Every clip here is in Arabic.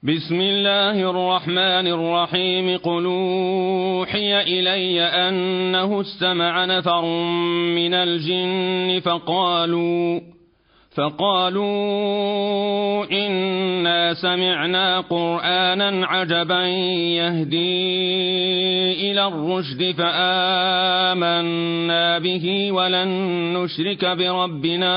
بسم الله الرحمن الرحيم. قل أوحي إلي أنه استمع نفر من الجن فقالوا إنا سمعنا قرآنا عجبا يهدي إلى الرشد فآمنا به ولن نشرك بربنا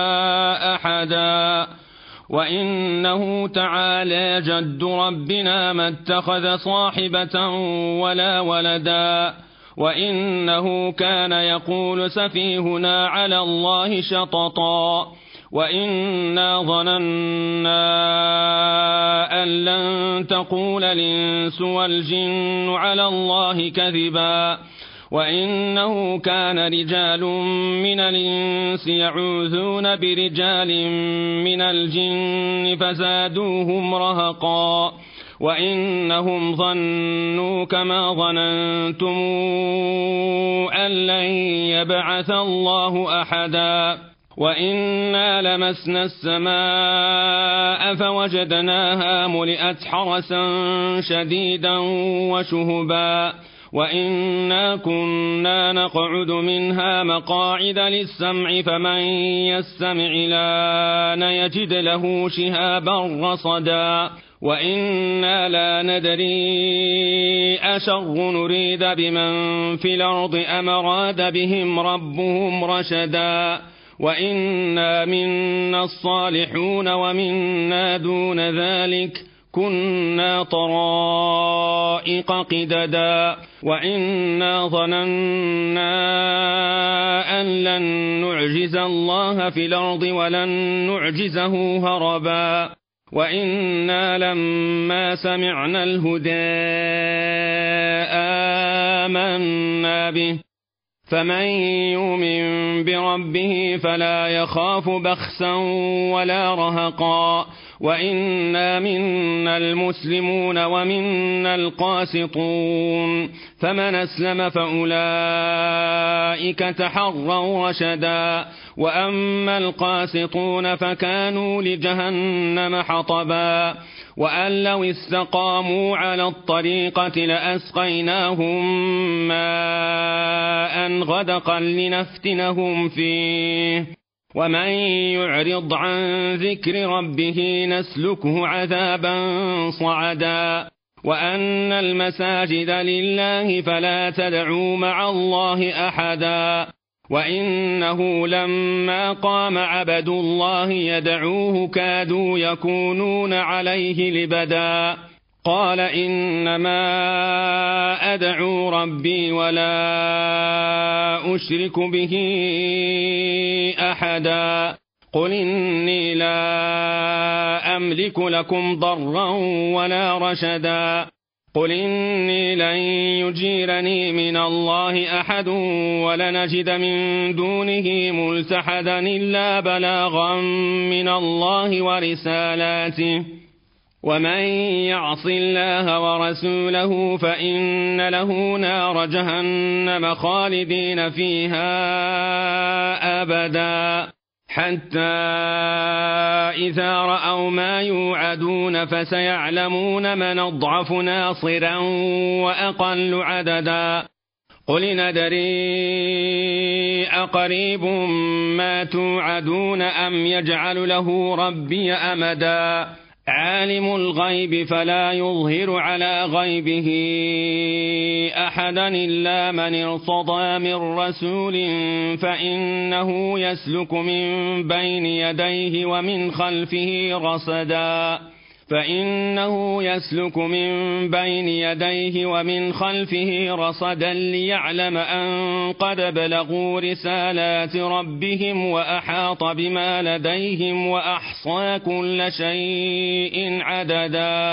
أحدا وإنه تعالى جد ربنا ما اتخذ صاحبة ولا ولدا وإنه كان يقول سفيهنا على الله شططا وإنا ظننا أن لن تقول الإنس والجن على الله كذبا وإنه كان رجال من الإنس يعوذون برجال من الجن فزادوهم رهقا وإنهم ظنوا كما ظننتم أن لن يبعث الله أحدا وإنا لمسنا السماء فوجدناها ملئت حرسا شديدا وشهبا وإنا كنا نقعد منها مقاعد للسمع فمن يستمع الآن يجد له شهابا رصدا وإنا لا ندري أشر نريد بمن في الأرض أم أراد بهم ربهم رشدا وإنا منا الصالحون ومنا دون ذلك كنا طرائق قددا وإنا ظننا أن لن نعجز الله في الأرض ولن نعجزه هربا وإنا لما سمعنا الهدى آمنا به فمن يؤمن بربه فلا يخاف بخسا ولا رهقا وإنا منا المسلمون ومنا القاسطون فمن أسلم فأولئك تحروا رشدا وأما القاسطون فكانوا لجهنم حطبا وأن لو استقاموا على الطريقة لأسقيناهم ماء غدقا لنفتنهم فيه ومن يعرض عن ذكر ربه نسلكه عذابا صعدا وأن المساجد لله فلا تدعوا مع الله أحدا وإنه لما قام عبد الله يدعوه كادوا يكونون عليه لبدا قال إنما أدعو ربي ولا أشرك به أحدا قل إني لا أملك لكم ضرا ولا رشدا قل إني لن يجيرني من الله أحد ولنجد من دونه ملتحدا إلا بلاغا من الله ورسالاته ومن يعص الله ورسوله فإن له نار جهنم خالدين فيها أبدا حتى إذا رأوا ما يوعدون فسيعلمون من أضعف ناصرا وأقل عددا قل ندري أقريب ما توعدون أم يجعل له ربي أمدا عالم الغيب فلا يظهر على غيبه أحدا إلا من ارتضى من رسول فإنه يسلك من بين يديه ومن خلفه رصدا ليعلم أن قد بلغوا رسالات ربهم وأحاط بما لديهم وأحصى كل شيء عددا